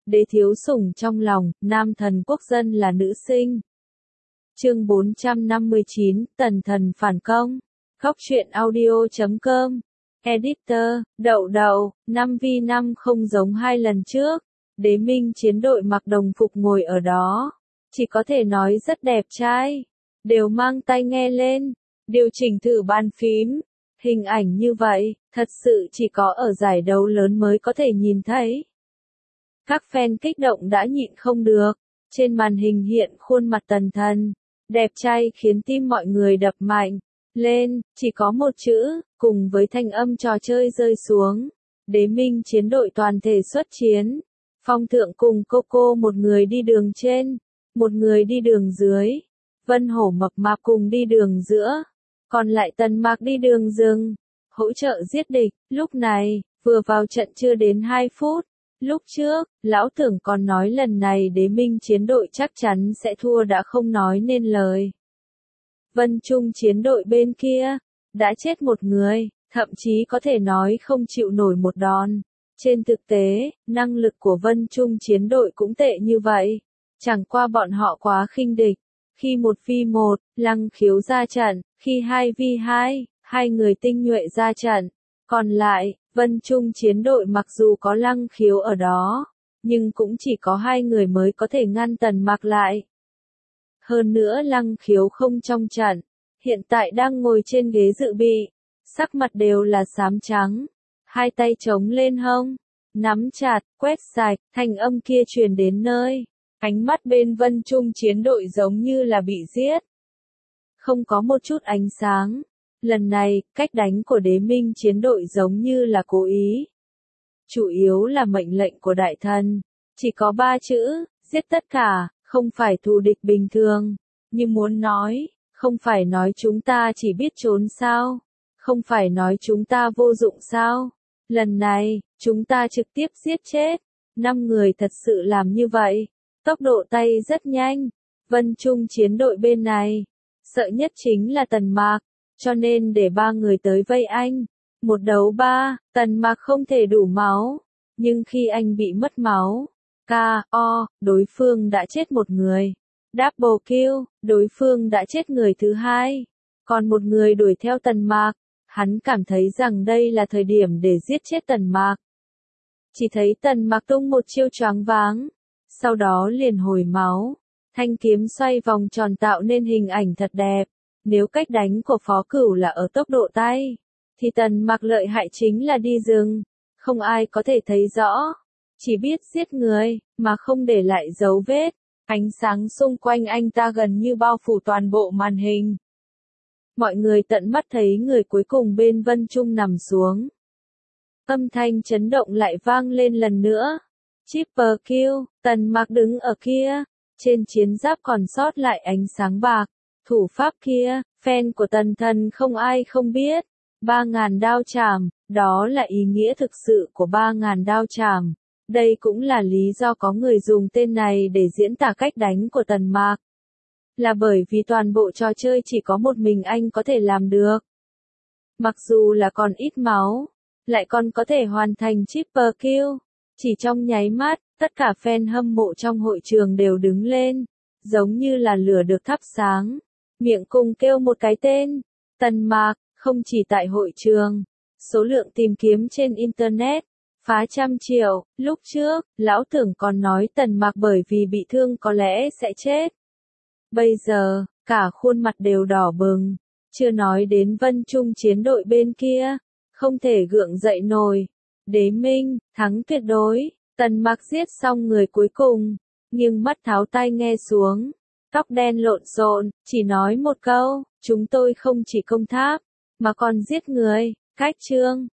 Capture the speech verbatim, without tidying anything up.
đế thiếu sủng trong lòng, nam thần quốc dân là nữ sinh. Chương bốn trăm năm mươi chín, tần thần phản công. Góc truyện audio chấm com. Editor, đậu đậu, năm vi năm không giống hai lần trước. Đế minh chiến đội mặc đồng phục ngồi ở đó. Chỉ có thể nói rất đẹp trai. Đều mang tai nghe lên. Điều chỉnh thử bàn phím. Hình ảnh như vậy, thật sự chỉ có ở giải đấu lớn mới có thể nhìn thấy. Các fan kích động đã nhịn không được. Trên màn hình hiện khuôn mặt tần thần. Đẹp trai khiến tim mọi người đập mạnh. Lên, chỉ có một chữ, cùng với thanh âm trò chơi rơi xuống. Đế minh chiến đội toàn thể xuất chiến. Phong thượng cùng Coco một người đi đường trên, một người đi đường dưới. Vân hổ mập mạp cùng đi đường giữa. Còn lại Tần Mạc đi đường rừng. Hỗ trợ giết địch, lúc này, vừa vào trận chưa đến hai phút. Lúc trước, lão tưởng còn nói lần này đế minh chiến đội chắc chắn sẽ thua đã không nói nên lời. Vân Trung chiến đội bên kia, đã chết một người, thậm chí có thể nói không chịu nổi một đòn. Trên thực tế, năng lực của Vân Trung chiến đội cũng tệ như vậy. Chẳng qua bọn họ quá khinh địch. Khi một vi một, Lăng Khiếu ra trận, khi hai vi hai, hai người tinh nhuệ ra trận. Còn lại, Vân Trung chiến đội mặc dù có Lăng Khiếu ở đó, nhưng cũng chỉ có hai người mới có thể ngăn Tần Mạc lại. Hơn nữa Lăng Khiếu không trong trận, hiện tại đang ngồi trên ghế dự bị, sắc mặt đều là xám trắng, hai tay chống lên hông, nắm chặt, quét sạch, thanh âm kia truyền đến nơi. Ánh mắt bên Vân Trung chiến đội giống như là bị giết. Không có một chút ánh sáng. Lần này, cách đánh của đế minh chiến đội giống như là cố ý. Chủ yếu là mệnh lệnh của đại thần. Chỉ có ba chữ, giết tất cả, không phải thù địch bình thường. Nhưng muốn nói, không phải nói chúng ta chỉ biết trốn sao. Không phải nói chúng ta vô dụng sao. Lần này, chúng ta trực tiếp giết chết. Năm người thật sự làm như vậy. Tốc độ tay rất nhanh. Vân Trung chiến đội bên này. Sợ nhất chính là Tần Mạc. Cho nên để ba người tới vây anh. Một đấu ba, Tần Mạc không thể đủ máu. Nhưng khi anh bị mất máu. K O, đối phương đã chết một người. Double kill, đối phương đã chết người thứ hai. Còn một người đuổi theo Tần Mạc. Hắn cảm thấy rằng đây là thời điểm để giết chết Tần Mạc. Chỉ thấy Tần Mạc tung một chiêu choáng váng. Sau đó liền hồi máu. Thanh kiếm xoay vòng tròn tạo nên hình ảnh thật đẹp. Nếu cách đánh của Phó Cửu là ở tốc độ tay, thì Tần Mạc lợi hại chính là đi rừng. Không ai có thể thấy rõ. Chỉ biết giết người, mà không để lại dấu vết. Ánh sáng xung quanh anh ta gần như bao phủ toàn bộ màn hình. Mọi người tận mắt thấy người cuối cùng bên Vân Trung nằm xuống. Âm thanh chấn động lại vang lên lần nữa. Triple kill, Tần Mạc đứng ở kia. Trên chiến giáp còn sót lại ánh sáng bạc. Thủ pháp kia, fan của Tần Thần không ai không biết. Ba ngàn đao chảm, đó là ý nghĩa thực sự của ba ngàn đao chảm. Đây cũng là lý do có người dùng tên này để diễn tả cách đánh của Tần Mạc. Là bởi vì toàn bộ trò chơi chỉ có một mình anh có thể làm được. Mặc dù là còn ít máu, lại còn có thể hoàn thành triple kill. Chỉ trong nháy mắt, tất cả fan hâm mộ trong hội trường đều đứng lên, giống như là lửa được thắp sáng, miệng cùng kêu một cái tên, Tần Mạc. Không chỉ tại hội trường, số lượng tìm kiếm trên Internet, phá trăm triệu. Lúc trước, lão tưởng còn nói Tần Mạc bởi vì bị thương có lẽ sẽ chết. Bây giờ, cả khuôn mặt đều đỏ bừng, chưa nói đến Vân Trung chiến đội bên kia, không thể gượng dậy nổi. Đế minh, thắng tuyệt đối. Tần Mạc giết xong người cuối cùng, nhưng mắt tháo tai nghe xuống, tóc đen lộn xộn, chỉ nói một câu, chúng tôi không chỉ công tháp, mà còn giết người. Cách chương